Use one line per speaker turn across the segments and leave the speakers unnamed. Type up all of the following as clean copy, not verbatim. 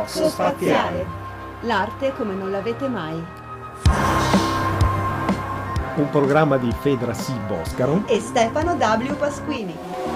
Coxo Spaziale. L'arte come non l'avete mai.
Un programma di Fedra C. Boscaro
e Stefano W. Pasquini.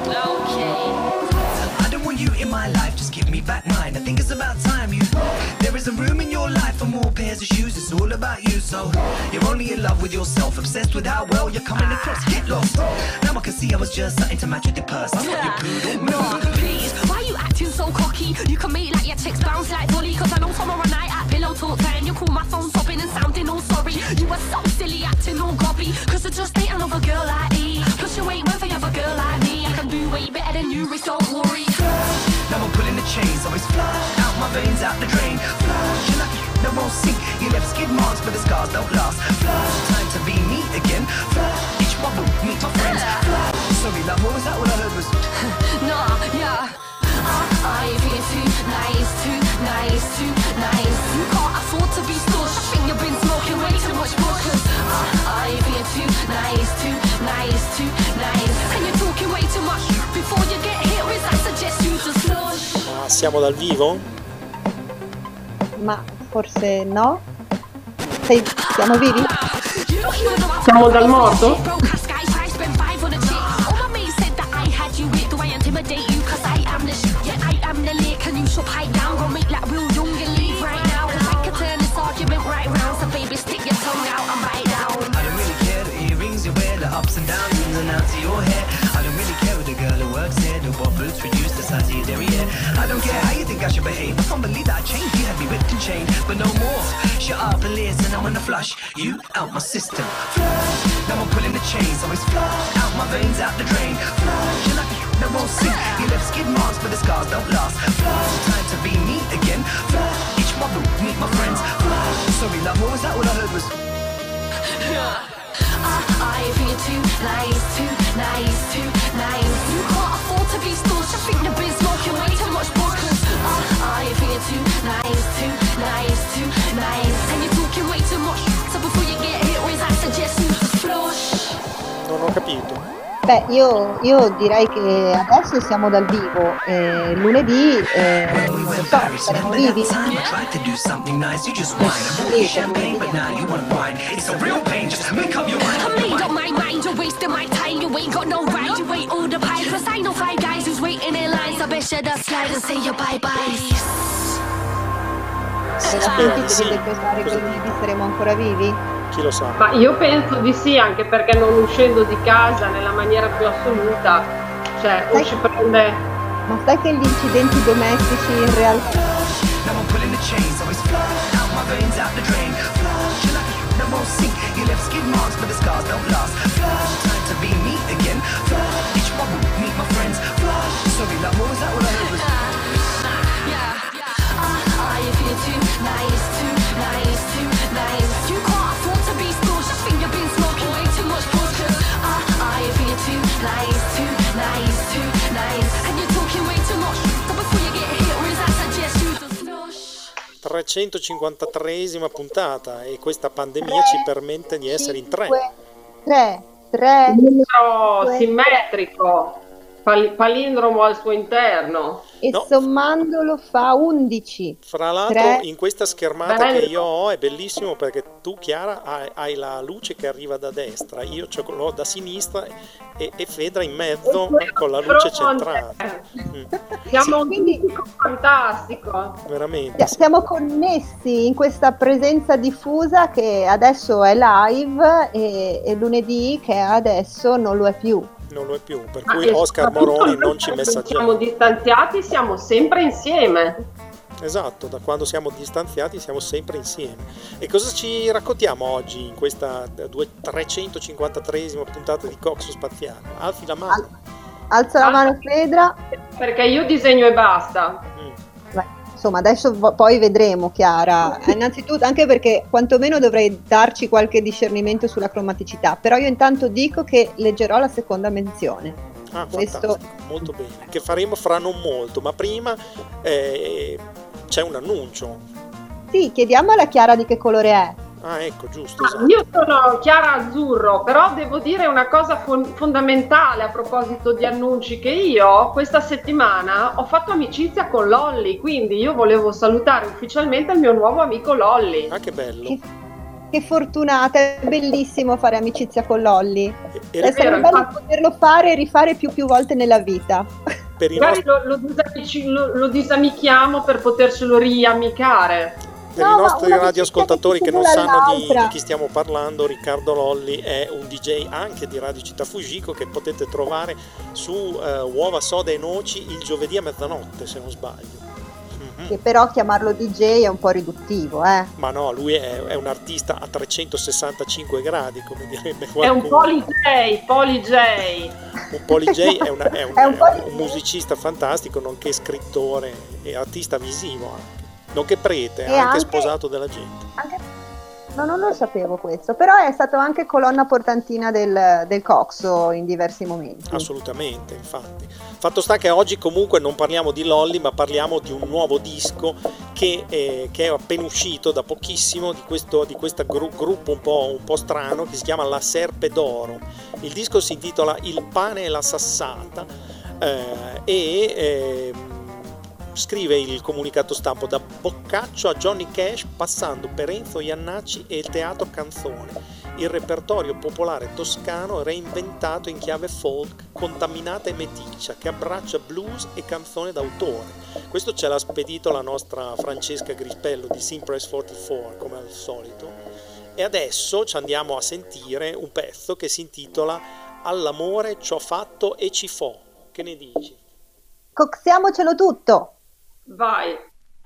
You in my life, just give me back mine. I think it's about time you. There isn't room in your life for more pairs of shoes. It's all about you, so you're only in love with yourself, obsessed with how well you're coming across. Get lost. Now I can see I was just something to match with your purse. I'm not your poodle.
No, please, why you acting so cocky? You can make like your chicks bounce like Dolly. Cause I know tomorrow night at pillow talk time you call my phone sobbing and sounding all sorry. You were so silly acting all gobby. Cause I just ain't another girl like me. Plus you ain't one for another girl like me. I can do way better than you, Rich, don't worry.
Now I'm pulling the chains, always flush out my veins, out the drain. Flush, you're lucky, no won't sink. You left skid marks, but the scars don't last. Flush, time to be me again. Flush, each one will meet my friends. Flush, sorry love, what was that? All I heard was
nah, yeah. I feel too nice, too nice, too nice. You can't afford to be stush. I think you've been smoking way too much bush. I feel too nice, too nice, too nice. And you're talking way too much. Before you get hit with, I suggest you to slush.
Ma siamo dal vivo?
Ma forse no? Siamo vivi?
Siamo dal morto?
ups and downs, ins and outs of your hair. I don't really care with the girl who works here. The what boots reduce the size of your derriere. I don't care how you think I should behave. I can't believe that I changed. You had me whipped and chained, but no more. Shut up and listen, I wanna flush you out my system. Flush, now I'm pulling the chains. Always flush out my veins, out the drain. Flush, you're lucky, no won't sink. You left skid marks, but the scars don't last. Flush, time to be me again. Flush, each one will meet my friends. Flush, sorry love, what was that? All I heard was
I feel too nice, too nice, too nice. You can't afford to be staunch. I think you've been smoking way too much vodka. I feel too nice, too nice, too nice. And you're talking way too much. So before you get hit with, I suggest you to flush.
Non ho capito.
Beh, io direi che adesso siamo dal vivo, lunedì non lo so, saremo vivi. Sentite che pensare che lunedì saremo ancora vivi?
Chi lo sa?
Ma io penso di sì, anche perché non uscendo di casa nella maniera più assoluta, cioè o ci prende.
Ma sai che gli incidenti domestici in realtà
nice, too nice, too nice. And you're talking way too much. So before you get hit with, I suggest you to flush.
353esima puntata e questa pandemia ci permette di essere in tre.
Numero simmetrico, palindromo al suo interno.
E no, sommandolo fa 11.
Fra l'altro 3. In questa schermata che io ho è bellissimo perché tu, Chiara, hai la luce che arriva da destra, io l'ho da sinistra e Fedra in mezzo con la luce centrale.
Siamo un pubblico fantastico.
Veramente.
Siamo connessi in questa presenza diffusa che adesso è live e lunedì che adesso non lo è più.
Non lo è più, per cui Oscar Moroni non ci messaggia.
Siamo distanziati, siamo sempre insieme.
Esatto, da quando siamo distanziati siamo sempre insieme. E cosa ci raccontiamo oggi in questa 353esima puntata di Coxo Spaziale? Alzi la mano.
Alza la mano, Fedra.
Perché io disegno e basta.
Insomma, adesso poi vedremo, Chiara. Innanzitutto, anche perché quantomeno dovrei darci qualche discernimento sulla cromaticità. Però io intanto dico che leggerò la seconda menzione.
Ah, fantastico, molto bene. Che faremo fra non molto, ma prima c'è un annuncio.
Sì, chiediamo alla Chiara di che colore è.
Ah, ecco, giusto. Esatto.
Io sono Chiara Azzurro, però devo dire una cosa fondamentale a proposito di annunci, che io questa settimana ho fatto amicizia con Lolli, quindi io volevo salutare ufficialmente il mio nuovo amico Lolli.
Ah, che bello.
Che fortunata, è bellissimo fare amicizia con Lolli. Sarebbe bello
infatti,
poterlo fare e rifare più volte nella vita.
Per i
magari
nostri...
lo disamichiamo per poterselo riamicare.
Per i nostri radioascoltatori che non sanno di chi stiamo parlando, Riccardo Lolli è un DJ anche di Radio Città Fujiko che potete trovare su Uova, Soda e Noci il giovedì a mezzanotte, se non sbaglio.
Che però chiamarlo DJ è un po' riduttivo,
Ma no, lui è un artista a 365 gradi, come direbbe qualcuno.
È un poly-J.
Un poly-J è un musicista fantastico, nonché scrittore e artista visivo anche. Nonché prete, anche sposato della gente.
No, non lo sapevo questo, però è stato anche colonna portantina del Coxo in diversi momenti.
Assolutamente, infatti. Fatto sta che oggi comunque non parliamo di Lolli, ma parliamo di un nuovo disco che è appena uscito da pochissimo, di questo gruppo un po' strano che si chiama La Serpe d'Oro. Il disco si intitola Il pane e la sassata scrive il comunicato stampa: da Boccaccio a Johnny Cash, passando per Enzo Jannacci e il teatro canzone, il repertorio popolare toscano reinventato in chiave folk, contaminata e meticcia, che abbraccia blues e canzone d'autore. Questo ce l'ha spedito la nostra Francesca Grispello di Simpress 44, come al solito, e adesso ci andiamo a sentire un pezzo che si intitola All'amore c'ho fatto e ci fo. Che ne dici?
Coxiamocelo tutto!
Vai!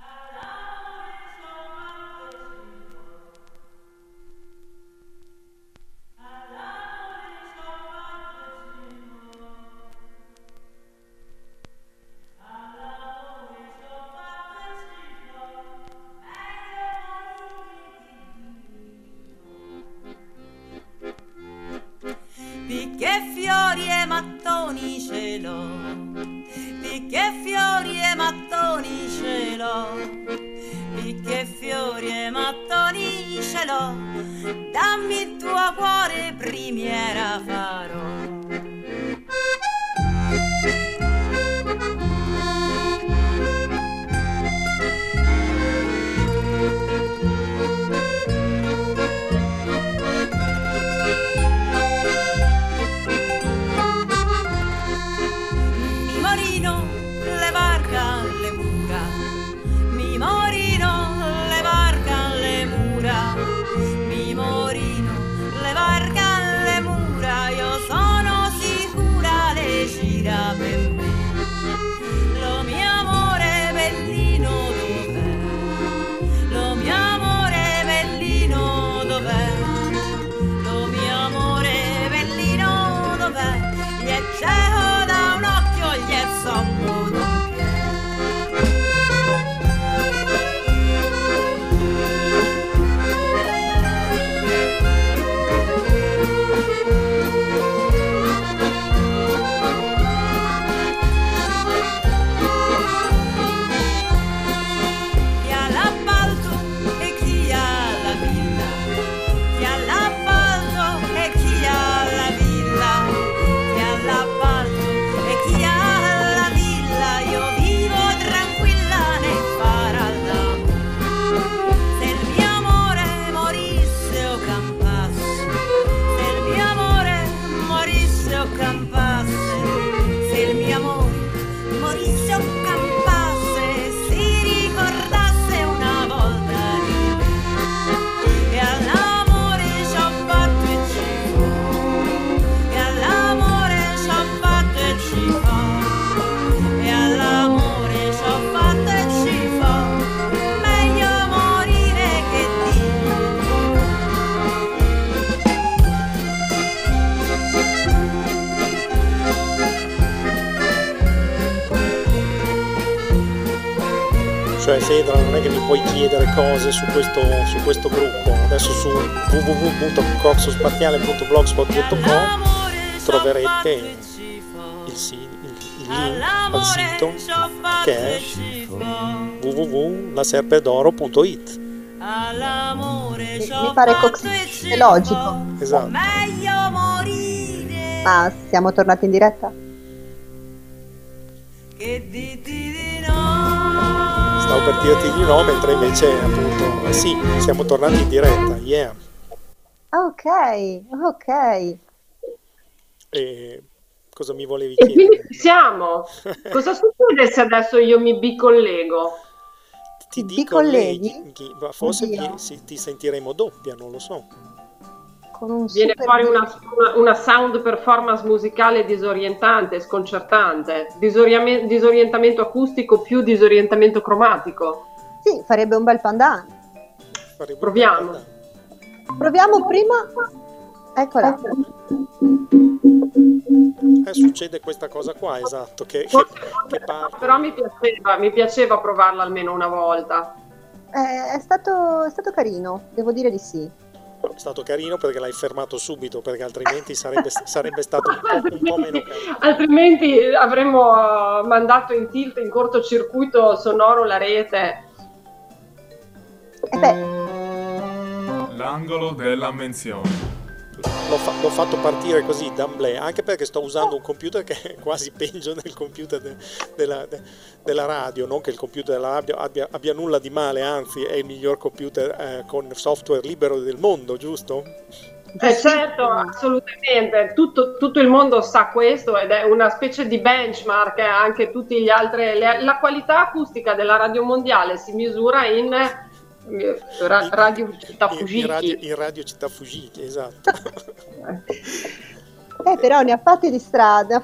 Che fiori e mattoni ce l'ho, che fiori e mattoni ce l'ho, che fiori e mattoni ce l'ho, dammi il tuo cuore primiera farò.
Cioè Fedra, non è che mi puoi chiedere cose su questo gruppo. Adesso su www.coxospaziale.blogspot.com troverete il link al sito che è www.laserpedoro.it.
Mi pare logico.
Esatto.
Meglio morire
Ma siamo tornati in diretta?
che dirti di no.
Stavo per dirti di no, mentre invece appunto sì, siamo tornati in diretta, yeah.
Ok.
E cosa mi volevi
E
chiedere?
quindi ci siamo. Cosa succede se adesso io mi bicollego?
Ti
Ti
dico
colleghi?
ma forse
Oddio.
ti sentiremo doppia, non lo so.
Con un
Viene
super
fuori una sound performance musicale disorientante, sconcertante, disorientamento acustico più disorientamento cromatico.
Sì, farebbe un bel pandan.
Farebbe
Proviamo.
un
Proviamo prima. Eccola.
succede questa cosa qua, esatto, che parte.
Però mi piaceva provarla almeno una volta.
È stato carino, devo dire di sì.
È stato carino perché l'hai fermato subito, perché altrimenti sarebbe stato un po' meno carino.
Altrimenti avremmo mandato in tilt, in cortocircuito sonoro la rete.
E beh,
L'angolo della menzione.
L'ho fatto partire così d'amblè, anche perché sto usando un computer che è quasi peggio del computer della radio. Non che il computer della radio abbia nulla di male, anzi è il miglior computer con software libero del mondo, giusto?
Certo, assolutamente. Tutto il mondo sa questo ed è una specie di benchmark. Anche tutti gli altri. La qualità acustica della radio mondiale si misura in Radio Città Fujiki.
In radio Città Fujiki, esatto.
però ne ha fatte di strada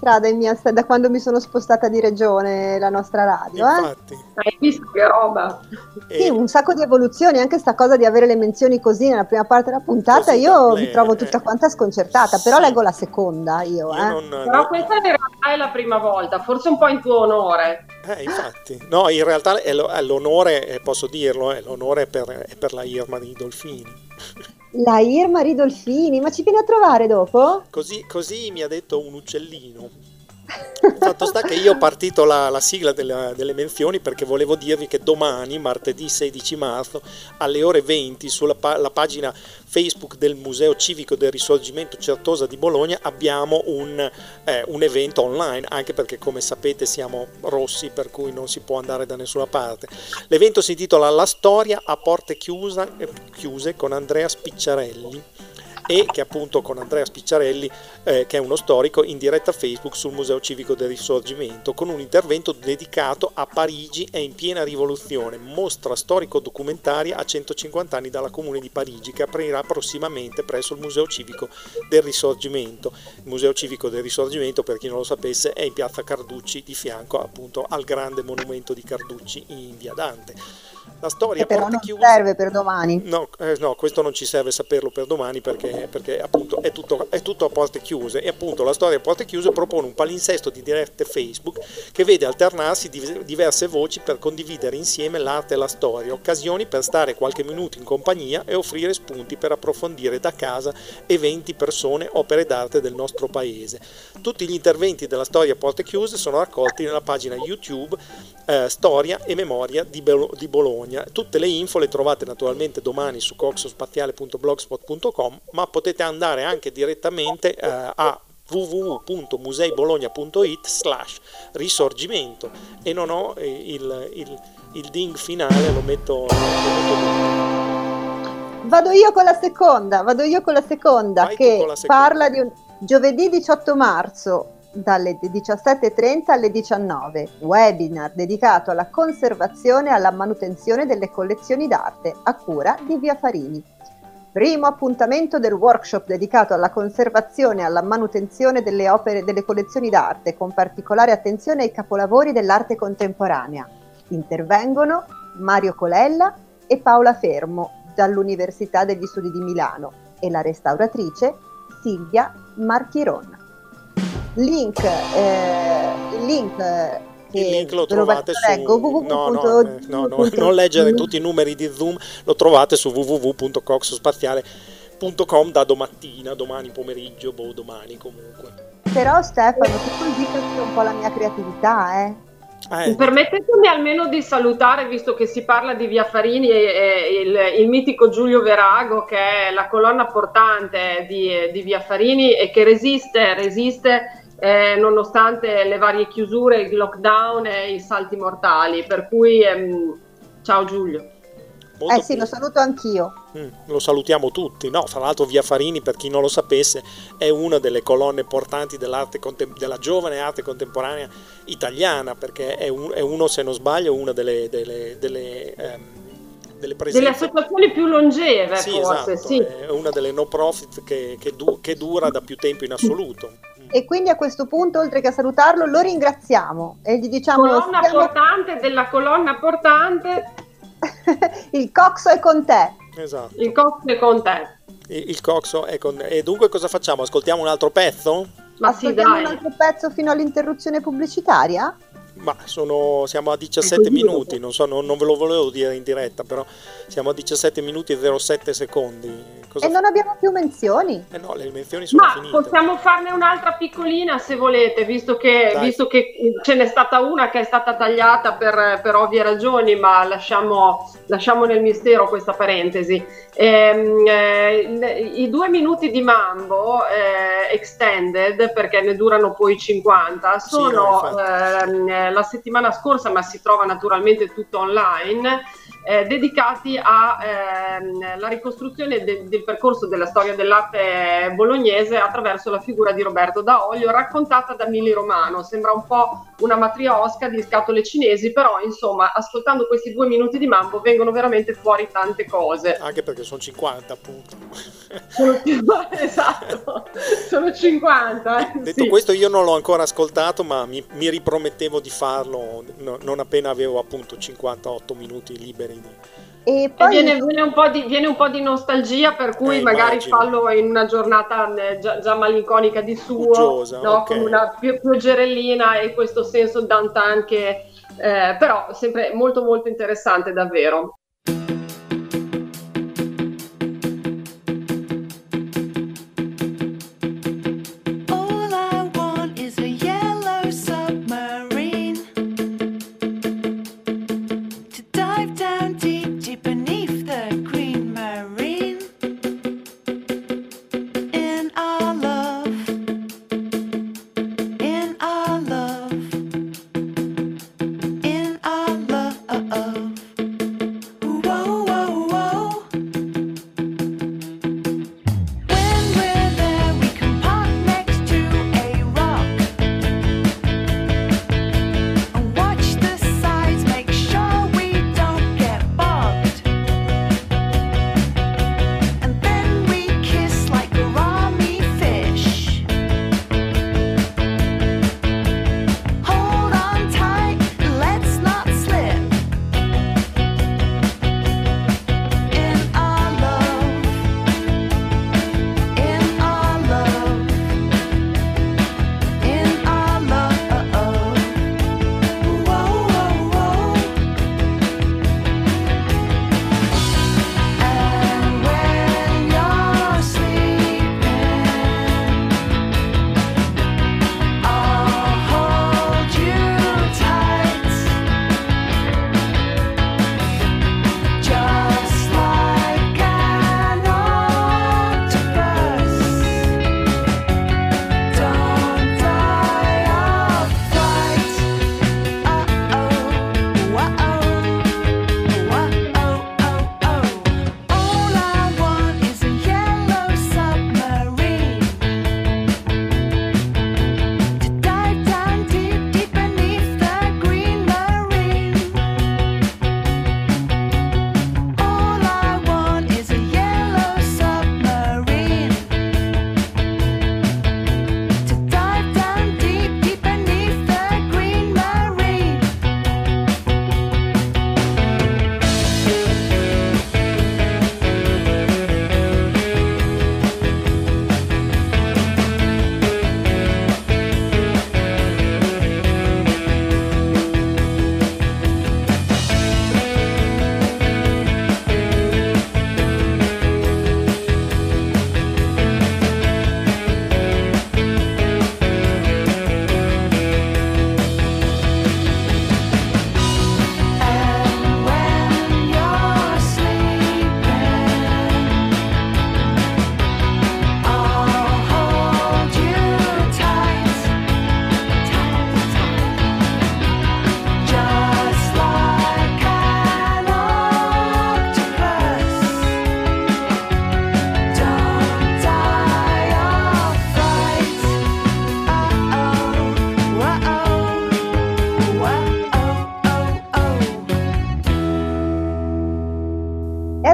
da quando mi sono spostata di regione la nostra radio.
Infatti.
Hai visto che roba?
Sì, un sacco di evoluzioni, anche sta cosa di avere le menzioni così nella prima parte della puntata,
Così
io
d'amblè,
mi trovo tutta quanta sconcertata, però
sì.
leggo la seconda io.
Però questa in realtà è la prima volta, forse un po' in tuo onore.
Infatti, no, in realtà è l'onore, posso dirlo, l'onore è per la Irma Ridolfini.
La Irma Ridolfini, ma ci viene a trovare dopo?
Così mi ha detto un uccellino. Fatto sta che io ho partito la sigla delle menzioni perché volevo dirvi che domani, martedì 16 marzo, alle ore 20, sulla la pagina Facebook del Museo Civico del Risorgimento Certosa di Bologna abbiamo un evento online, anche perché come sapete siamo rossi, per cui non si può andare da nessuna parte. L'evento si intitola La storia a porte chiuse con Andrea Spicciarelli, e che appunto con Andrea Spicciarelli, che è uno storico, in diretta Facebook sul Museo Civico del Risorgimento, con un intervento dedicato a Parigi è in piena rivoluzione, mostra storico-documentaria a 150 anni dalla Comune di Parigi, che aprirà prossimamente presso il Museo Civico del Risorgimento. Il Museo Civico del Risorgimento, per chi non lo sapesse, è in piazza Carducci, di fianco appunto al grande monumento di Carducci in via Dante. La storia
però
porte
non
chiuse.
serve per domani.
No, questo non ci serve saperlo per domani perché appunto è tutto a porte chiuse, e appunto la storia a porte chiuse propone un palinsesto di dirette Facebook che vede alternarsi diverse voci per condividere insieme l'arte e la storia, occasioni per stare qualche minuto in compagnia e offrire spunti per approfondire da casa eventi, persone, opere d'arte del nostro paese. Tutti gli interventi della storia a porte chiuse sono raccolti nella pagina YouTube Storia e Memoria di Bologna. Tutte le info le trovate naturalmente domani su coxospaziale.blogspot.com, ma potete andare anche direttamente a www.museibologna.it/risorgimento, e non ho il ding finale, lo metto
Vado io con la seconda
Vai
che
con la seconda.
parla di un giovedì 18 marzo dalle 17:30 alle 19, webinar dedicato alla conservazione e alla manutenzione delle collezioni d'arte a cura di Via Farini. Primo appuntamento del workshop dedicato alla conservazione e alla manutenzione delle opere delle collezioni d'arte, con particolare attenzione ai capolavori dell'arte contemporanea. Intervengono Mario Colella e Paola Fermo dall'Università degli Studi di Milano e la restauratrice Silvia Marchiron. Il link
lo trovate non leggere tutti i numeri di Zoom, lo trovate su www.coxospaziale.com da domani pomeriggio, domani comunque.
Però Stefano, tu dici un po' la mia creatività,
Permettetemi almeno di salutare, visto che si parla di Via Farini, il mitico Giulio Verago, che è la colonna portante di Via Farini e che resiste nonostante le varie chiusure, il lockdown e i salti mortali. Per cui ciao Giulio.
Sì, lo saluto anch'io.
Lo salutiamo tutti, no? Fra l'altro Via Farini, per chi non lo sapesse, è una delle colonne portanti dell'arte della giovane arte contemporanea italiana, perché è uno, se non sbaglio, una delle presenze,
delle associazioni più longeve,
sì,
forse,
esatto,
sì.
È una delle no profit che dura da più tempo in assoluto.
E quindi a questo punto, oltre che a salutarlo, lo ringraziamo e gli diciamo:
colonna portante della colonna portante.
Il Coxo è con te.
Esatto.
Il Coxo è con te.
Il Coxo è con... E dunque cosa facciamo? Ascoltiamo un altro pezzo?
Ma sì,
ascoltiamo
dai.
un altro pezzo fino all'interruzione pubblicitaria?
Ma siamo a 17 minuti, non ve lo volevo dire in diretta, però siamo a 17 minuti e 07 secondi.
E non abbiamo più menzioni?
No, le menzioni sono finite.
Possiamo farne un'altra piccolina se volete, visto che ce n'è stata una che è stata tagliata per ovvie ragioni, ma lasciamo nel mistero questa parentesi. I 2 minuti di Mambo extended, perché ne durano poi 50, sono la settimana scorsa, ma si trova naturalmente tutto online, dedicati alla ricostruzione del percorso della storia dell'arte bolognese attraverso la figura di Roberto da Olio, raccontata da Mili Romano. Sembra un po' una matrioska di scatole cinesi, però insomma, ascoltando questi 2 minuti di Mambo vengono veramente fuori tante cose.
Anche perché sono 50, appunto.
Esatto, sono 50.
Detto questo, io non l'ho ancora ascoltato, ma mi ripromettevo di farlo non appena avevo appunto 58 minuti liberi.
E poi
viene un po' di nostalgia, per cui magari fallo in una giornata già malinconica di suo,
uggiosa,
no?
Okay.
Con una pioggerellina e questo senso d'antan che però sempre molto molto interessante davvero.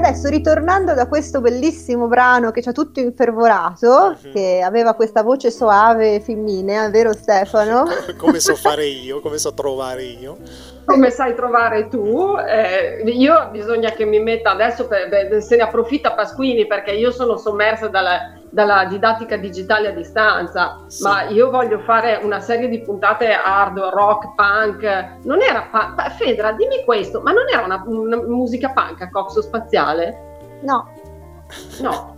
adesso, ritornando da questo bellissimo brano che c'ha tutto infervorato, che aveva questa voce soave femminea, vero Stefano?
Come so fare io, come so trovare io.
Come sai trovare tu, io bisogna che mi metta adesso, se ne approfitta Pasquini, perché io sono sommersa dalla didattica digitale a distanza, sì. Ma io voglio fare una serie di puntate hard, rock, punk. Non era Fedra, dimmi questo, ma non era una musica punk a Coxo Spaziale?
No.
No,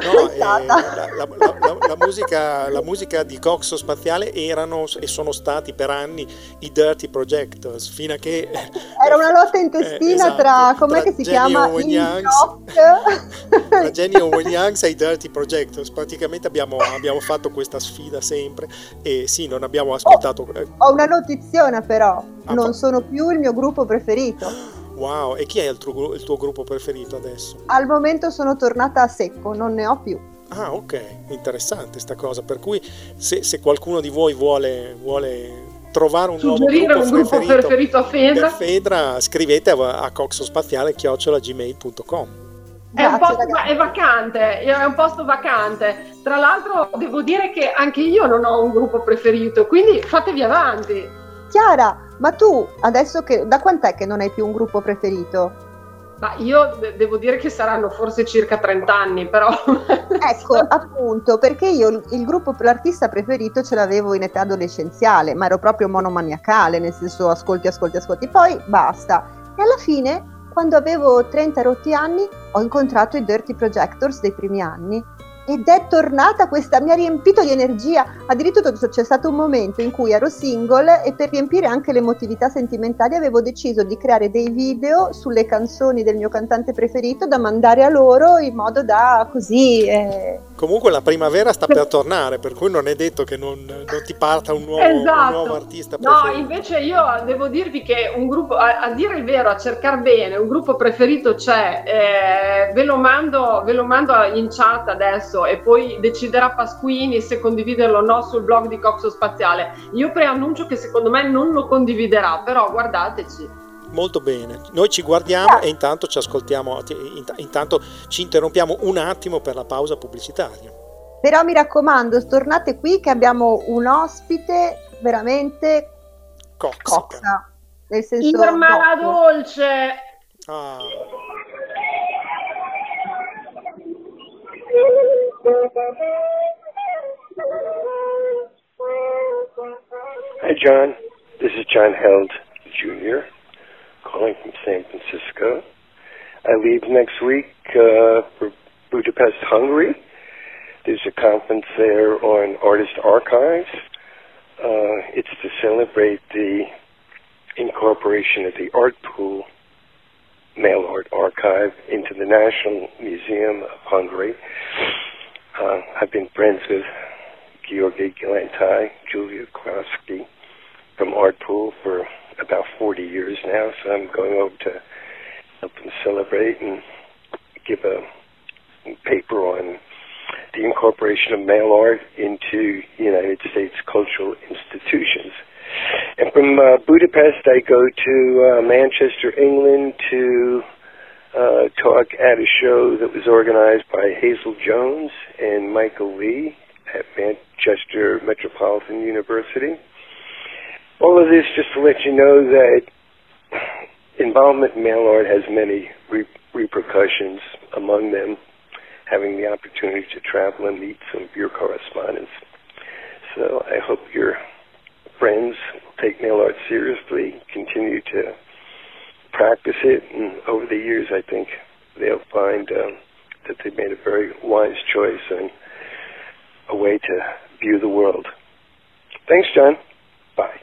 la musica di Coxo Spaziale erano e sono stati per anni i Dirty Projectors, fino a che
era una lotta intestina esatto, tra com'è che si chiama
tra Jenny Owen Youngs e i Dirty Projectors. Praticamente abbiamo fatto questa sfida sempre e sì, non abbiamo ascoltato.
Ho una notiziona però, non sono più il mio gruppo preferito.
Wow, e chi è il tuo gruppo preferito adesso?
Al momento sono tornata a secco, non ne ho più.
Ah, ok, interessante sta cosa, per cui se qualcuno di voi vuole trovare un nuovo gruppo
preferito a Fedra,
per Fedra, scrivete a coxospaziale@gmail.com.
È un posto vacante. Tra l'altro devo dire che anche io non ho un gruppo preferito, quindi fatevi avanti.
Chiara, ma tu adesso da quant'è che non hai più un gruppo preferito?
Ma io devo dire che saranno forse circa 30 anni, però.
Ecco, appunto, perché io l'artista preferito ce l'avevo in età adolescenziale, ma ero proprio monomaniacale, nel senso ascolti, poi basta. E alla fine, quando avevo 30 rotti anni, ho incontrato i Dirty Projectors dei primi anni. Ed è tornata mi ha riempito di energia. Addirittura c'è stato un momento in cui ero single e per riempire anche l'emotività sentimentale avevo deciso di creare dei video sulle canzoni del mio cantante preferito da mandare a loro in modo da così.
Comunque la primavera sta per tornare, per cui non è detto che non ti parta un nuovo artista preferito.
No, invece io devo dirvi che un gruppo, a dire il vero, a cercare bene, un gruppo preferito c'è, ve lo mando in chat adesso e poi deciderà Pasquini se condividerlo o no sul blog di Coxo Spaziale. Io preannuncio che secondo me non lo condividerà, però guardateci.
Molto bene, noi ci guardiamo e intanto ci ascoltiamo, intanto ci interrompiamo un attimo per la pausa pubblicitaria.
Però mi raccomando, tornate qui che abbiamo un ospite veramente coxa, nel senso
Irma Dolce.
Ah.
Hi, John. This is John Held Jr., calling from San Francisco. I leave next week for Budapest, Hungary. There's a conference there on artist archives. It's to celebrate the incorporation of the Art Pool mail art archive into the National Museum of Hungary. I've been friends with Georgi Galantai, Julia Krosky from Art Pool for about 40 years now, so I'm going over to help them celebrate and give a paper on the incorporation of mail art into United States cultural institutions. And from Budapest, I go to Manchester, England, to talk at a show that was organized by Hazel Jones and Michael Lee at Manchester Metropolitan University. All of this just to let you know that involvement in mail art has many repercussions, among them having the opportunity to travel and meet some of your correspondents. So I hope your friends will take mail art seriously, continue to practice it, and over the years I think they'll find that they've made a very wise choice and a way to view the world. Thanks, John. Bye.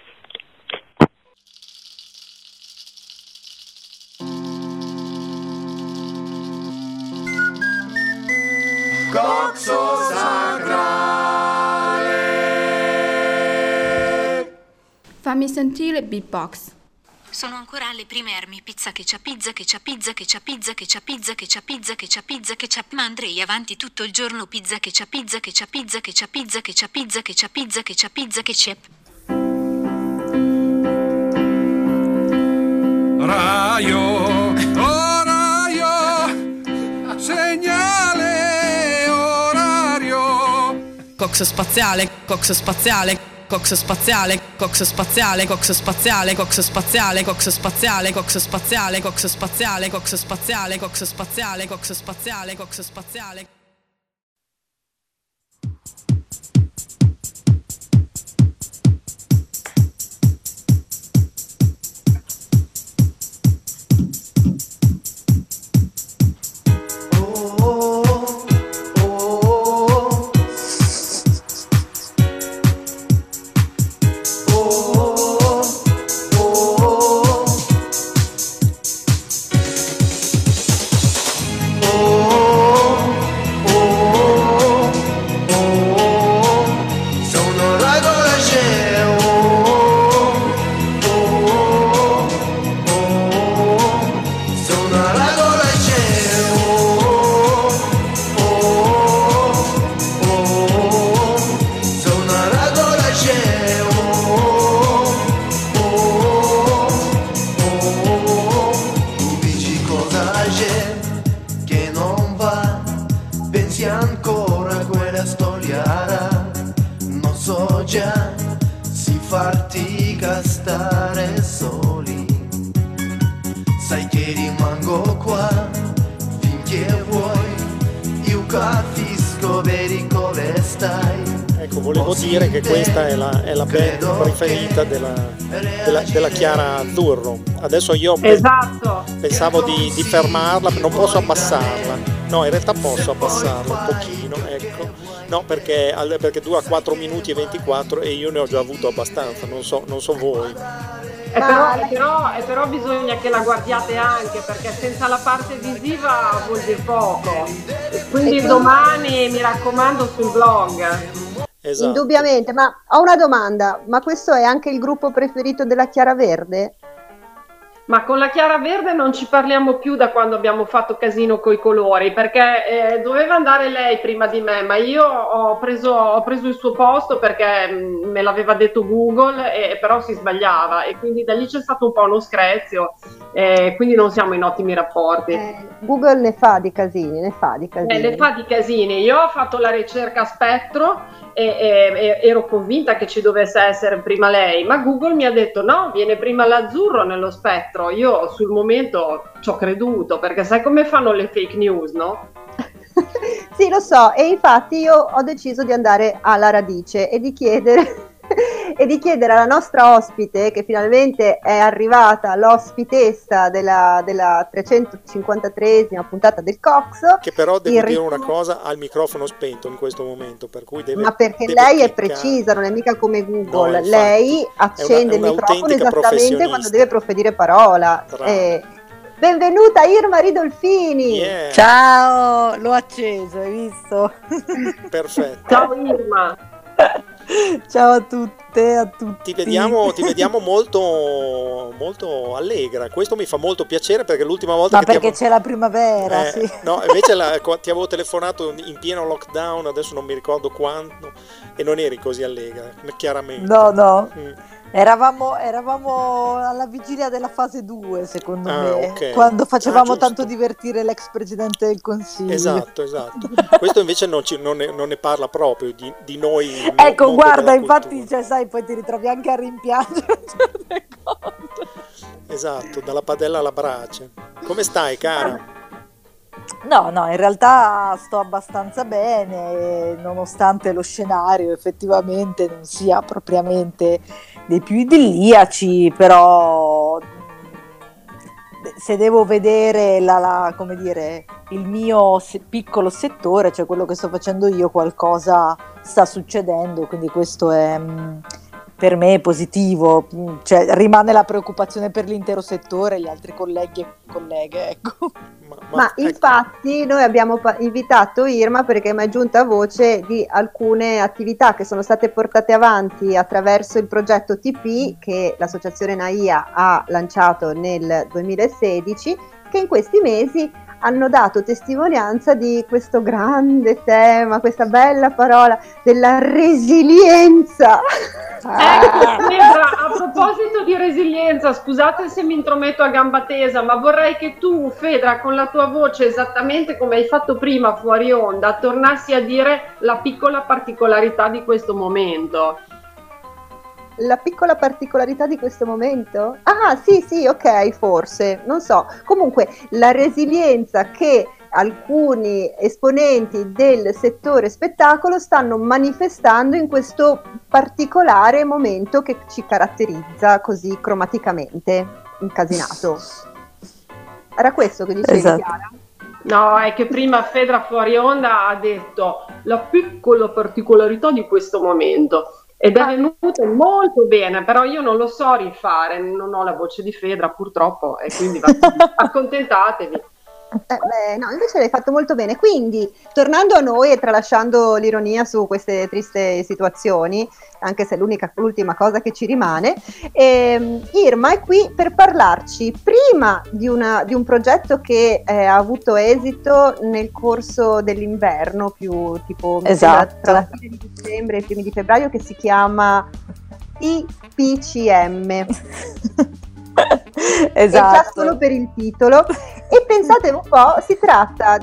Coxo Sagrale.
Fammi sentire beatbox.
Sono ancora alle prime armi, pizza che c'ha pizza, che c'ha pizza, che c'ha pizza, che c'ha pizza, che c'ha pizza, che c'ha pizza, che c'ha, ma andrei avanti tutto il giorno, pizza che c'ha pizza, che c'ha pizza, che c'ha pizza, che c'ha pizza, che c'ha pizza, che c'ha pizza, che c'è.
Raio, oh Raio,
cox spaziale, cox spaziale, cox spaziale, cox spaziale, cox spaziale, cox spaziale, cox spaziale, cox spaziale, cox spaziale, cox spaziale, cox spaziale, cox spaziale, cox spaziale.
Dire che questa è la band preferita della Chiara Azzurro. Adesso io pensavo di fermarla, non posso abbassarla. No, in realtà posso abbassarla un pochino, ecco. No, perché dura 4 minuti e 24 e io ne ho già avuto abbastanza, non so voi.
Però bisogna che la guardiate anche, perché senza la parte visiva vuol dire poco. Quindi domani mi raccomando sul blog.
Esatto. Indubbiamente, ma ho una domanda, ma questo è anche il gruppo preferito della Chiara Verde?
Ma con la Chiara Verde non ci parliamo più da quando abbiamo fatto casino coi colori, perché doveva andare lei prima di me, ma io ho preso il suo posto perché me l'aveva detto Google, però si sbagliava, e quindi da lì c'è stato un po' uno screzio, quindi non siamo in ottimi rapporti.
Google ne fa di casini,
Ne fa di casini. Io ho fatto la ricerca spettro e ero convinta che ci dovesse essere prima lei, ma Google mi ha detto no, viene prima l'azzurro nello spettro. Io sul momento ci ho creduto, perché sai come fanno le fake news, no?
Sì, lo so, e infatti io ho deciso di andare alla radice e di chiedere alla nostra ospite, che finalmente è arrivata, l'ospitessa della 353esima puntata del Cox,
che però devo dire una cosa, ha il microfono spento in questo momento, per cui deve,
ma perché lei è precisa, non è mica come Google, no, infatti, lei accende il microfono esattamente quando deve proferire parola. Benvenuta Irma Ridolfini.
Yeah. Ciao, l'ho acceso, hai visto?
Perfetto.
Ciao Irma.
Ciao a tutte, a tutti.
Ti vediamo molto, molto allegra. Questo mi fa molto piacere, perché l'ultima volta
perché c'è la primavera, sì.
No, invece ti avevo telefonato in pieno lockdown, adesso non mi ricordo quando, e non eri così allegra, chiaramente.
No. Eravamo alla vigilia della fase 2, secondo me, okay. Quando facevamo tanto divertire l'ex presidente del Consiglio.
Esatto. Questo invece non ne parla proprio di noi.
Ecco, guarda, infatti, sai, poi ti ritrovi anche a rimpiangere certe cose.
Esatto, dalla padella alla brace. Come stai, cara?
No, in realtà sto abbastanza bene, nonostante lo scenario effettivamente non sia propriamente dei più idilliaci, però se devo vedere come dire, il mio piccolo settore, cioè quello che sto facendo io, qualcosa sta succedendo, quindi questo è per me è positivo, cioè rimane la preoccupazione per l'intero settore, gli altri colleghi e colleghe, ecco.
Ma infatti noi abbiamo invitato Irma perché mi è giunta voce di alcune attività che sono state portate avanti attraverso il progetto TP che l'associazione NAIA ha lanciato nel 2016, che in questi mesi hanno dato testimonianza di questo grande tema, questa bella parola della resilienza.
Ecco, a proposito di resilienza, scusate se mi intrometto a gamba tesa, ma vorrei che tu, Fedra, con la tua voce, esattamente come hai fatto prima fuori onda, tornassi a dire la piccola particolarità di questo momento.
La piccola particolarità di questo momento? Ah, sì, ok, forse, non so. Comunque, la resilienza che alcuni esponenti del settore spettacolo stanno manifestando in questo particolare momento che ci caratterizza così cromaticamente incasinato. Era questo che dicevi,
esatto.
Chiara?
No, è che prima Fedra fuori onda ha detto la piccola particolarità di questo momento. Ed è venuto molto bene, però io non lo so rifare, non ho la voce di Fedra purtroppo, e quindi accontentatevi.
No, invece l'hai fatto molto bene. Quindi, tornando a noi e tralasciando l'ironia su queste triste situazioni, anche se è l'ultima cosa che ci rimane, Irma è qui per parlarci prima di un progetto che ha avuto esito nel corso dell'inverno, più tipo
esatto,
tra la fine di dicembre e i primi di febbraio, che si chiama TPCM.
Esatto.
E già solo per il titolo. E pensate un po', si tratta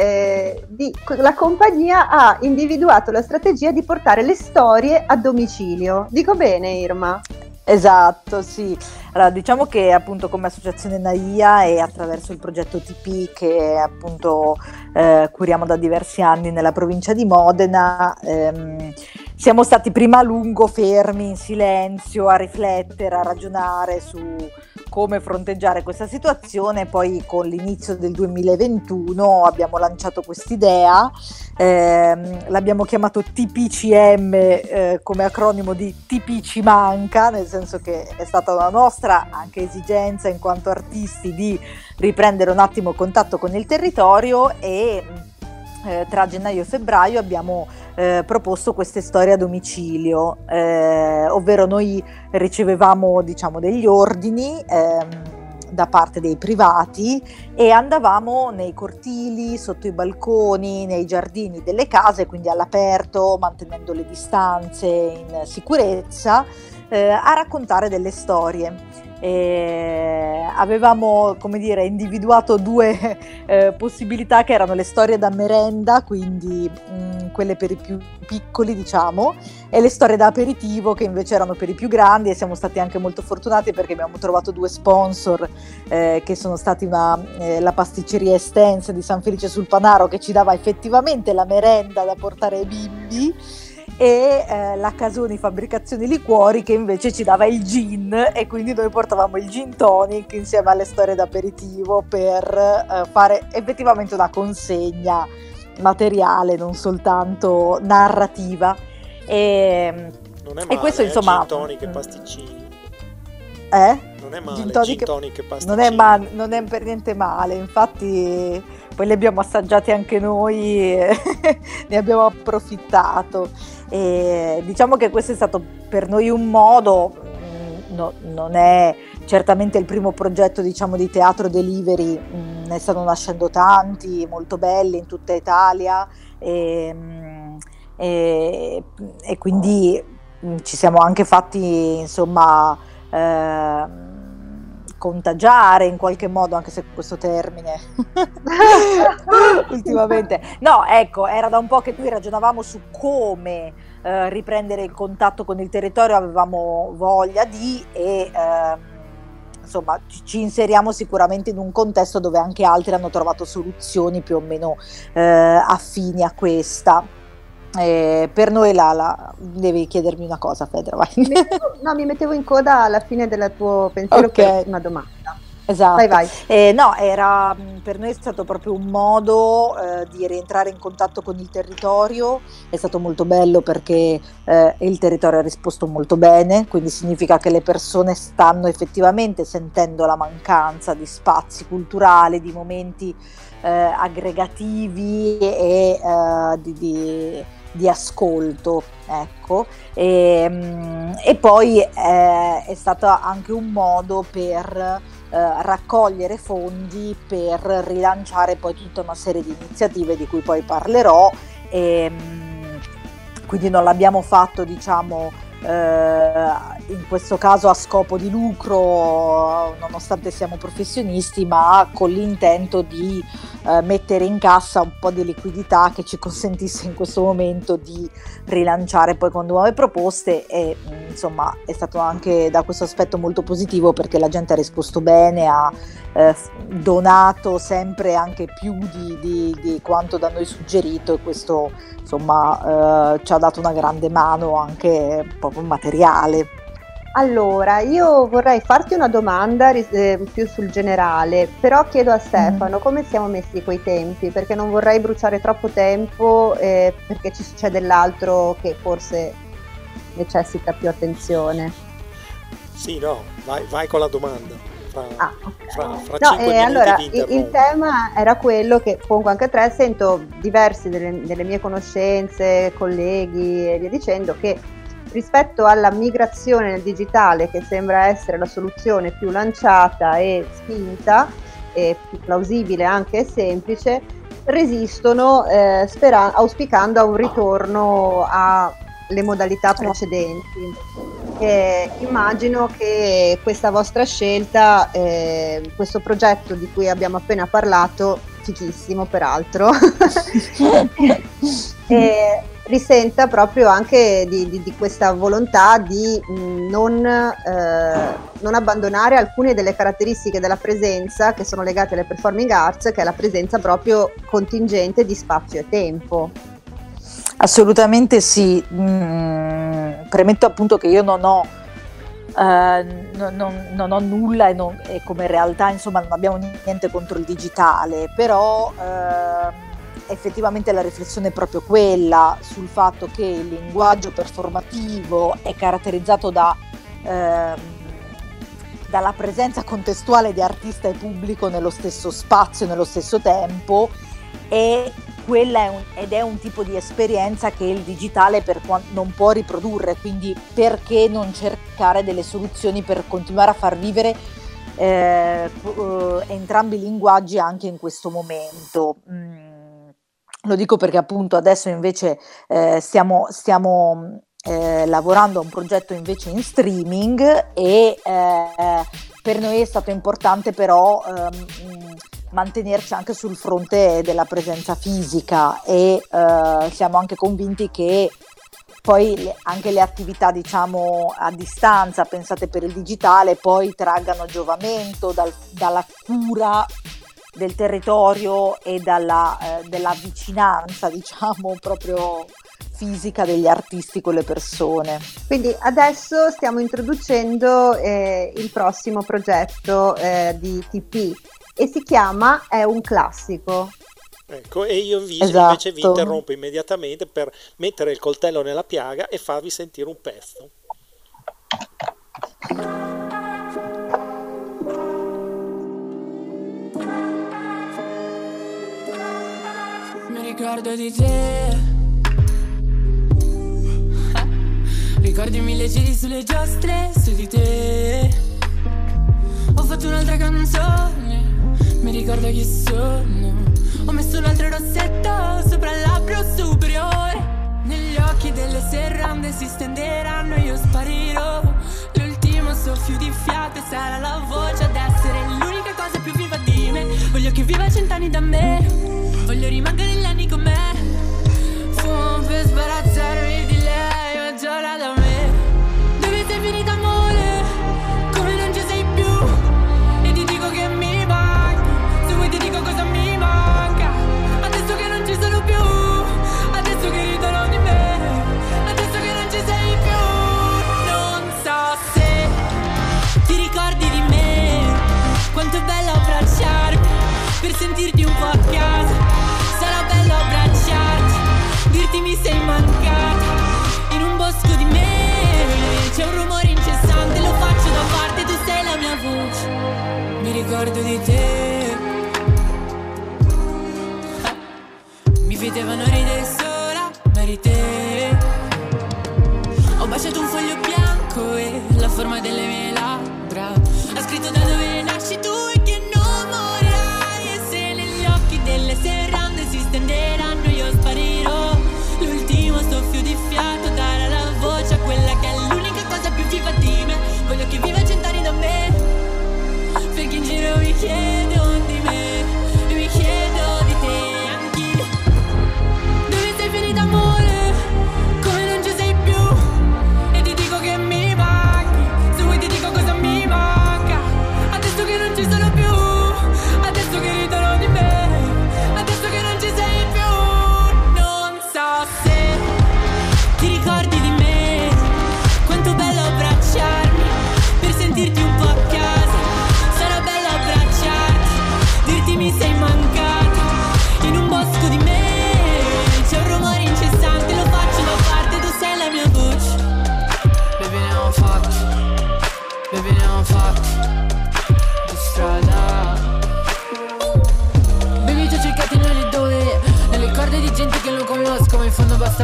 la compagnia ha individuato la strategia di portare le storie a domicilio. Dico bene, Irma?
Esatto, sì. Allora, diciamo che appunto come associazione NAIA e attraverso il progetto TP che appunto curiamo da diversi anni nella provincia di Modena, siamo stati prima a lungo fermi in silenzio a riflettere, a ragionare su come fronteggiare questa situazione. Poi con l'inizio del 2021 abbiamo lanciato quest'idea, l'abbiamo chiamato TPCM come acronimo di TP ci manca, nel senso che è stata una nostra anche esigenza in quanto artisti di riprendere un attimo contatto con il territorio e tra gennaio e febbraio abbiamo proposto queste storie a domicilio, ovvero noi ricevevamo degli ordini da parte dei privati e andavamo nei cortili, sotto i balconi, nei giardini delle case, quindi all'aperto, mantenendo le distanze in sicurezza, a raccontare delle storie. Avevamo, individuato due possibilità che erano le storie da merenda, quindi quelle per i più piccoli e le storie da aperitivo che invece erano per i più grandi, e siamo stati anche molto fortunati perché abbiamo trovato due sponsor che sono stati la pasticceria Estense di San Felice sul Panaro, che ci dava effettivamente la merenda da portare ai bimbi, e la Casoni Fabbricazioni Liquori che invece ci dava il gin, e quindi noi portavamo il gin tonic insieme alle storie d'aperitivo per fare effettivamente una consegna materiale, non soltanto narrativa.
Non è male,
questo insomma
gin tonic e pasticcini. Non è male, gin tonic e pasticcini.
Non è per niente male, infatti poi li abbiamo assaggiati anche noi e ne abbiamo approfittato. E diciamo che questo è stato per noi un modo, non è certamente il primo progetto di teatro delivery, ne stanno nascendo tanti molto belli in tutta Italia, e quindi ci siamo anche fatti contagiare in qualche modo, anche se questo termine ultimamente era da un po' che noi ragionavamo su come riprendere il contatto con il territorio, avevamo voglia ci inseriamo sicuramente in un contesto dove anche altri hanno trovato soluzioni più o meno affini a questa. Per noi devi chiedermi una cosa, Fedra, vai.
Mi mettevo in coda alla fine del tuo pensiero, per una domanda.
Esatto.
Vai.
Per noi è stato proprio un modo di rientrare in contatto con il territorio. È stato molto bello perché il territorio ha risposto molto bene, quindi significa che le persone stanno effettivamente sentendo la mancanza di spazi culturali, di momenti aggregativi e di ascolto, ecco, e poi è stato anche un modo per raccogliere fondi per rilanciare poi tutta una serie di iniziative di cui poi parlerò, e quindi non l'abbiamo fatto in questo caso a scopo di lucro, nonostante siamo professionisti, ma con l'intento di mettere in cassa un po' di liquidità che ci consentisse in questo momento di rilanciare poi con nuove proposte, e insomma è stato anche da questo aspetto molto positivo, perché la gente ha risposto bene, ha donato sempre anche più di quanto da noi suggerito, e questo insomma ci ha dato una grande mano anche proprio materiale.
Allora, io vorrei farti una domanda più sul generale, però chiedo a Stefano come siamo messi coi tempi, perché non vorrei bruciare troppo tempo, perché ci succede dell'altro che forse necessita più attenzione.
Sì, no, vai con la domanda. Fra
No,
5 minuti
allora
vi interrompo.
il tema era quello che pongo anche a te. Sento diversi delle mie conoscenze, colleghi e via dicendo, che rispetto alla migrazione nel digitale, che sembra essere la soluzione più lanciata e spinta e più plausibile anche e semplice, resistono auspicando a un ritorno alle modalità precedenti. Immagino che questa vostra scelta, questo progetto di cui abbiamo appena parlato, fighissimo peraltro, risenta proprio anche di questa volontà di non abbandonare alcune delle caratteristiche della presenza che sono legate alle performing arts, che è la presenza proprio contingente di spazio e tempo.
Assolutamente sì. Premetto appunto che io non ho nulla e come realtà insomma non abbiamo niente contro il digitale, però effettivamente la riflessione è proprio quella sul fatto che il linguaggio performativo è caratterizzato dalla presenza contestuale di artista e pubblico nello stesso spazio, nello stesso tempo, e quella è un tipo di esperienza che il digitale non può riprodurre, quindi perché non cercare delle soluzioni per continuare a far vivere entrambi i linguaggi anche in questo momento. Lo dico perché appunto adesso invece stiamo lavorando a un progetto invece in streaming, e per noi è stato importante però mantenerci anche sul fronte della presenza fisica, e siamo anche convinti che poi anche le attività diciamo a distanza pensate per il digitale poi traggano giovamento dalla cura del territorio e della vicinanza diciamo proprio fisica degli artisti con le persone.
Quindi adesso stiamo introducendo il prossimo progetto di TP, e si chiama È un classico.
Ecco, e io
Esatto.
invece vi interrompo immediatamente per mettere il coltello nella piaga e farvi sentire un pezzo.
Mi ricordo di te, ricordi mille giri sulle giostre su di te. Ho fatto un'altra canzone, mi ricordo chi sono. Ho messo un altro rossetto sopra il labbro superiore. Negli occhi delle serrande si stenderanno e io sparirò. L'ultimo soffio di fiato e sarà la voce ad essere l'unica cosa più viva di me. Voglio che viva 100 anni da me, voglio rimanere gli anni con me. Fumo per sbarazzarmi di lei, ma giora da me. Dove sei finita amore? Come non ci sei più? E ti dico che mi manca, se vuoi ti dico cosa mi manca. Adesso che non ci sono più, adesso che ridono di me, adesso che non ci sei più. Non so se ti ricordi di me, quanto è bello abbracciarmi per sentirti un po' a casa. Sarà bello abbracciarti, dirti mi sei mancata. In un bosco di me c'è un rumore incessante, lo faccio da parte, tu sei la mia voce. Mi ricordo di te, mi vedevano ridere sola, ma eri te. Ho baciato un foglio bianco e la forma delle mie labbra ha scritto da dove nasci tu e che non morirai. E se negli occhi delle serrande si stenderanno io sparirò. L'ultimo soffio di fiato darà la voce a quella che è l'unica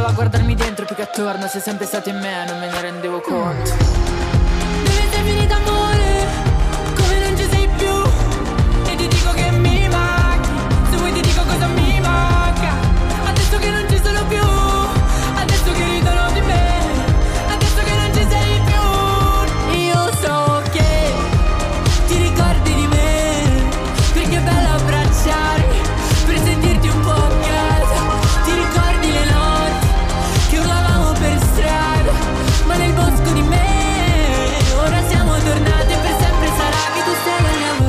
a guardarmi dentro più che attorno. Sei sempre stato in me, non me ne rendevo conto. Dove sei finita amore? Come non ci sei più? E ti dico che mi manchi. Se vuoi ti dico cosa mi manca. Adesso che non ci sono più, adesso che ridono di me, adesso che non ci sei più. Io so che ti ricordi di me, perché è bello abbracciarmi, per sentirti un po' a casa. Ti ricordi le notti che urlavamo per strada, ma nel bosco di me. Ora siamo tornati e per sempre sarà che tu sei la mia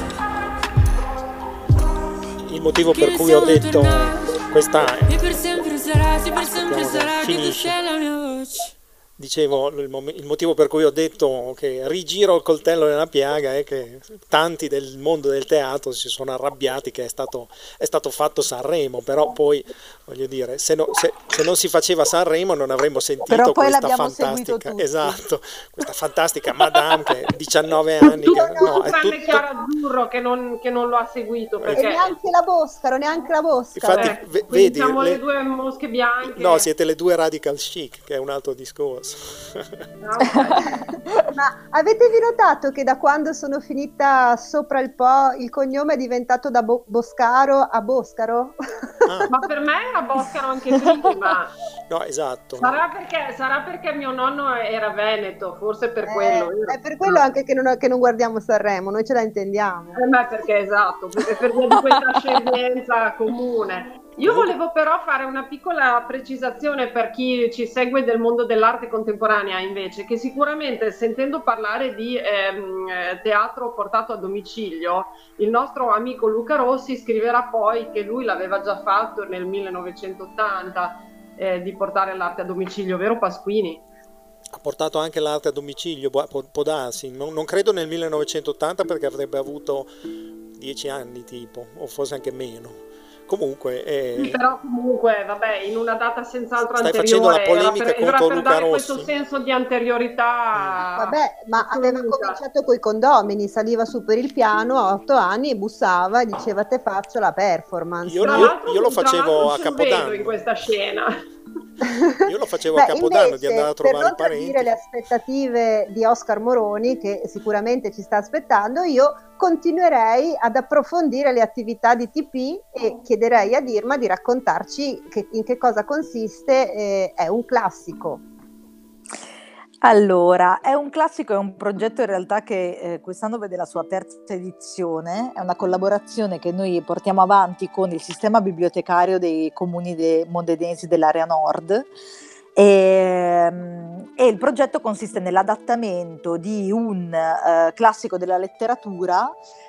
voce.
Il motivo per cui ho detto questa
E per sempre sarà, sì, per sempre sarà che tu
finisce.
sei la mia voce.
Dicevo, il motivo per cui ho detto che rigiro il coltello nella piaga è che tanti del mondo del teatro si sono arrabbiati che è stato fatto Sanremo, però poi, voglio dire, se non si faceva Sanremo non avremmo sentito
Però poi
questa
l'abbiamo seguito
fantastica,
tutti.
esatto, questa fantastica Madame che ha 19 anni,
Tu,
che, no, è
tranne
tutto...
Chiara Azzurro che non lo ha seguito
E
perché
neanche la Boscaro,
Infatti,
quindi
vedi,
siamo le due mosche bianche.
no, siete le due radical chic, che è un altro discorso.
Ma avete notato che da quando sono finita sopra il Po il cognome è diventato da Boscaro a Boscaro?
Ma per me era Boscaro anche prima.
No, esatto.
Sarà perché mio nonno era veneto, forse per quello.
È per quello anche che non guardiamo Sanremo, noi ce la intendiamo.
Ma perché esatto, perché per via di questa ascendenza comune. Io volevo però fare una piccola precisazione per chi ci segue del mondo dell'arte contemporanea invece, che sicuramente sentendo parlare di teatro portato a domicilio, il nostro amico Luca Rossi scriverà poi che lui l'aveva già fatto nel 1980 di portare l'arte a domicilio, vero Pasquini?
Ha portato anche l'arte a domicilio, può darsi, non credo nel 1980 perché avrebbe avuto 10 anni tipo, o forse anche meno. Comunque,
Sì, però comunque, vabbè, in una data senz'altro
stai
anteriore,
facendo la polemica
era
contro
per
Luca
dare
Rossi.
questo senso di anteriorità.
Vabbè, ma aveva cominciato coi condomini, saliva su per il piano a 8 anni e bussava e diceva te faccio la performance.
Io lo facevo a Capodanno.
In questa scena.
Io lo facevo a Capodanno
invece,
di andare a trovare
per
i parenti.
non tradire le aspettative di Oscar Moroni, che sicuramente ci sta aspettando, io continuerei ad approfondire le attività di TP e chiederei a Dirma di raccontarci in che cosa consiste. È un classico.
Allora, è un classico, è un progetto in realtà che quest'anno vede la sua terza edizione, è una collaborazione che noi portiamo avanti con il sistema bibliotecario dei comuni modenesi dell'area nord e il progetto consiste nell'adattamento di un classico della letteratura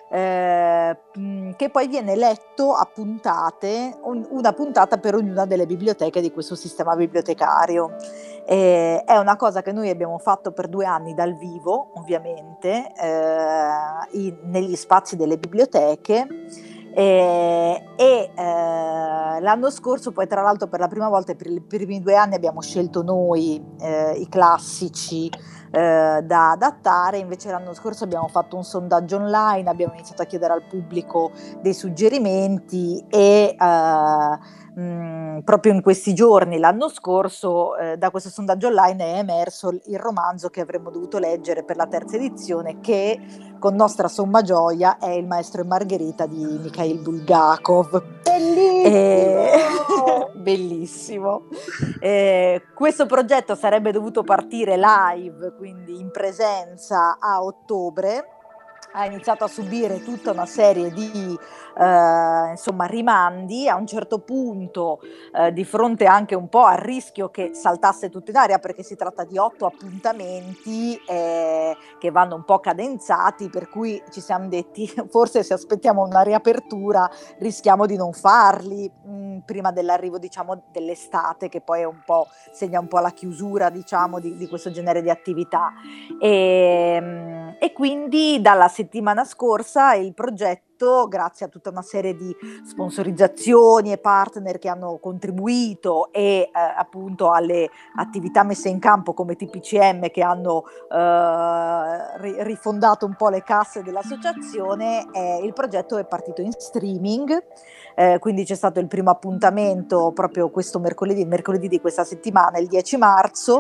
che poi viene letto a puntate, una puntata per ognuna delle biblioteche di questo sistema bibliotecario. È una cosa che noi abbiamo fatto per 2 anni dal vivo, ovviamente, negli spazi delle biblioteche. L'anno scorso poi tra l'altro per la prima volta per i primi 2 anni abbiamo scelto noi i classici da adattare, invece l'anno scorso abbiamo fatto un sondaggio online, abbiamo iniziato a chiedere al pubblico dei suggerimenti e proprio in questi giorni l'anno scorso da questo sondaggio online è emerso il romanzo che avremmo dovuto leggere per la terza edizione, che con nostra somma gioia è Il Maestro e Margherita di Mikhail Bulgakov. Bellissimo. Questo progetto sarebbe dovuto partire live, quindi in presenza, a ottobre. Ha iniziato a subire tutta una serie di rimandi. A un certo punto, di fronte anche un po' al rischio che saltasse tutto in aria, perché si tratta di 8 appuntamenti che vanno un po' cadenzati, per cui ci siamo detti forse se aspettiamo una riapertura rischiamo di non farli prima dell'arrivo, diciamo, dell'estate, che poi è un po' segna un po' la chiusura, diciamo, di questo genere di attività, e quindi dalla settimana scorsa il progetto, grazie a tutta una serie di sponsorizzazioni e partner che hanno contribuito e appunto alle attività messe in campo come TPCM che hanno rifondato un po' le casse dell'associazione, il progetto è partito in streaming. Quindi c'è stato il primo appuntamento proprio questo mercoledì di questa settimana, il 10 marzo,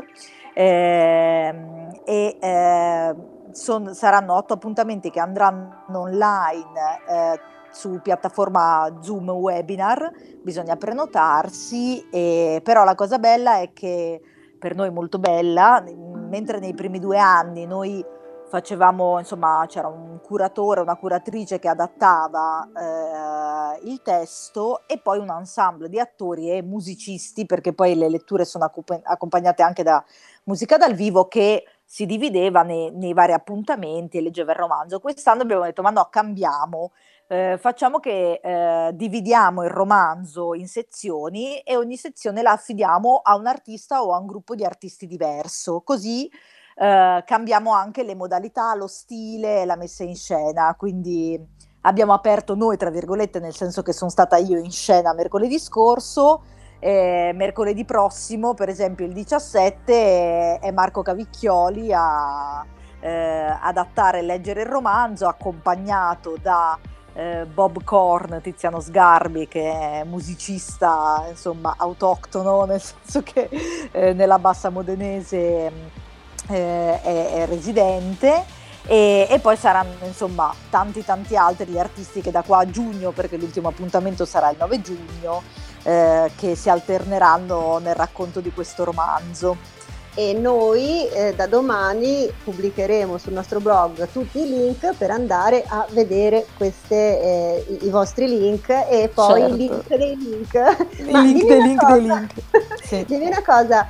saranno 8 appuntamenti che andranno online su piattaforma Zoom Webinar, bisogna prenotarsi, però la cosa bella è che, per noi molto bella, mentre nei primi 2 anni noi facevamo, insomma, c'era un curatore, una curatrice che adattava il testo e poi un ensemble di attori e musicisti, perché poi le letture sono accompagnate anche da musica dal vivo, che si divideva nei vari appuntamenti e leggeva il romanzo. Quest'anno abbiamo detto ma no, cambiamo, facciamo che dividiamo il romanzo in sezioni e ogni sezione la affidiamo a un artista o a un gruppo di artisti diverso, così cambiamo anche le modalità, lo stile e la messa in scena. Quindi abbiamo aperto noi, tra virgolette, nel senso che sono stata io in scena mercoledì scorso, mercoledì prossimo, per esempio il 17, è Marco Cavicchioli a adattare e leggere il romanzo, accompagnato da Bob Korn, Tiziano Sgarbi, che è musicista, insomma, autoctono, nel senso che nella Bassa Modenese è residente, e poi saranno, insomma, tanti altri gli artisti che da qua a giugno, perché l'ultimo appuntamento sarà il 9 giugno, che si alterneranno nel racconto di questo romanzo.
E noi da domani pubblicheremo sul nostro blog tutti i link per andare a vedere i vostri link, e poi
Certo.
i link dei link.
Dei link. Sì.
Dimmi una cosa,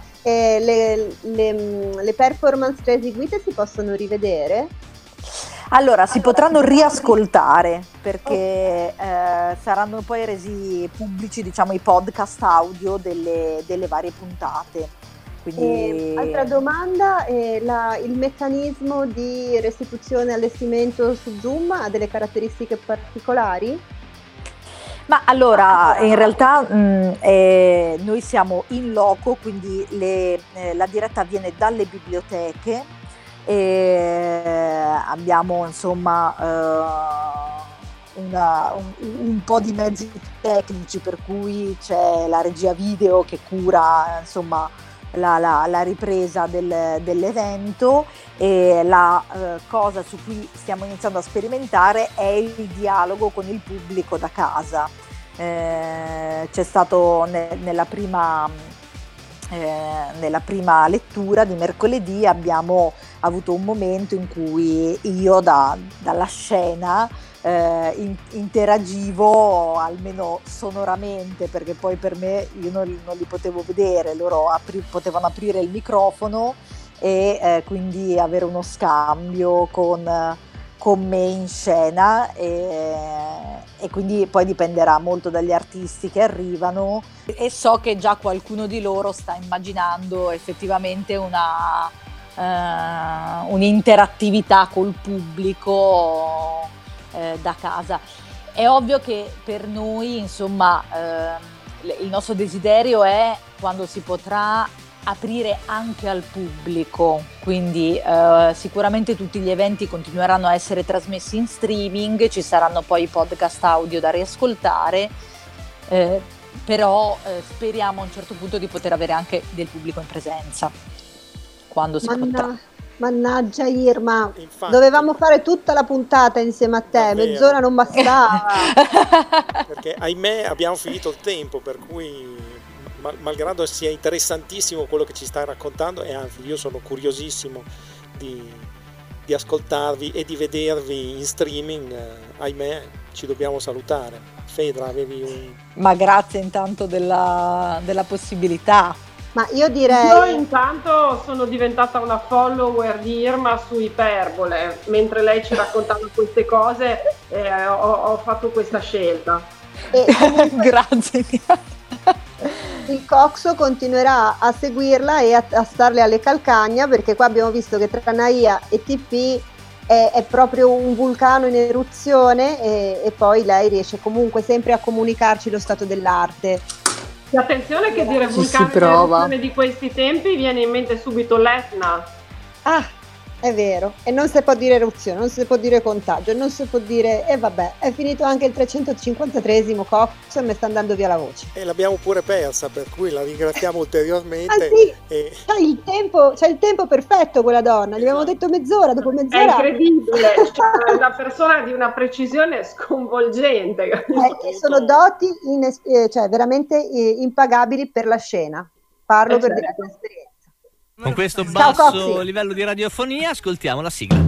le performance già eseguite si possono rivedere?
Allora, si potranno riascoltare, perché saranno poi resi pubblici, diciamo, i podcast audio delle varie puntate. Quindi...
altra domanda, il meccanismo di restituzione e allestimento su Zoom ha delle caratteristiche particolari?
Ma allora, in realtà noi siamo in loco, quindi la diretta avviene dalle biblioteche e abbiamo, insomma, un po' di mezzi tecnici, per cui c'è la regia video che cura, insomma, la ripresa dell'evento, e la cosa su cui stiamo iniziando a sperimentare è il dialogo con il pubblico da casa. C'è stato nella prima lettura di mercoledì, abbiamo avuto un momento in cui io dalla scena interagivo, almeno sonoramente, perché poi per me, io non li potevo vedere, loro potevano aprire il microfono e quindi avere uno scambio con me in scena, e quindi poi dipenderà molto dagli artisti che arrivano, e so che già qualcuno di loro sta immaginando effettivamente un'interattività col pubblico da casa. È ovvio che per noi, insomma, il nostro desiderio è, quando si potrà, aprire anche al pubblico, quindi sicuramente tutti gli eventi continueranno a essere trasmessi in streaming, ci saranno poi i podcast audio da riascoltare, però speriamo a un certo punto di poter avere anche del pubblico in presenza quando si potrà.
Mannaggia Irma,
Infatti.
dovevamo fare tutta la puntata insieme a te,
Davvero.
mezz'ora non bastava.
Perché ahimè abbiamo finito il tempo, per cui malgrado sia interessantissimo quello che ci stai raccontando, e anzi io sono curiosissimo di ascoltarvi e di vedervi in streaming, ahimè ci dobbiamo salutare. Fedra, avevi un...
Ma grazie intanto della possibilità.
Ma io direi...
Io intanto sono diventata una follower di Irma su Iperbole, mentre lei ci raccontava queste cose, ho fatto questa scelta.
Grazie.
Il Coxo continuerà a seguirla e a starle alle calcagna, perché qua abbiamo visto che tra Naia e TP è proprio un vulcano in eruzione e poi lei riesce comunque sempre a comunicarci lo stato dell'arte.
Attenzione che dire vulcano in eruzione di questi tempi viene in mente subito l'Etna.
Ah, è vero, e non si può dire eruzione, non si può dire contagio, non si può dire, e vabbè, è finito anche il 353esimo Cox e mi sta andando via la voce.
E l'abbiamo pure persa, per cui la ringraziamo ulteriormente.
Ah sì, c'ha il tempo perfetto quella donna, gli abbiamo detto mezz'ora, dopo mezz'ora.
È incredibile, cioè, una persona di una precisione sconvolgente.
Sono doti cioè veramente impagabili per la scena, parlo per diretta esperienza.
Con questo basso livello di radiofonia ascoltiamo la sigla.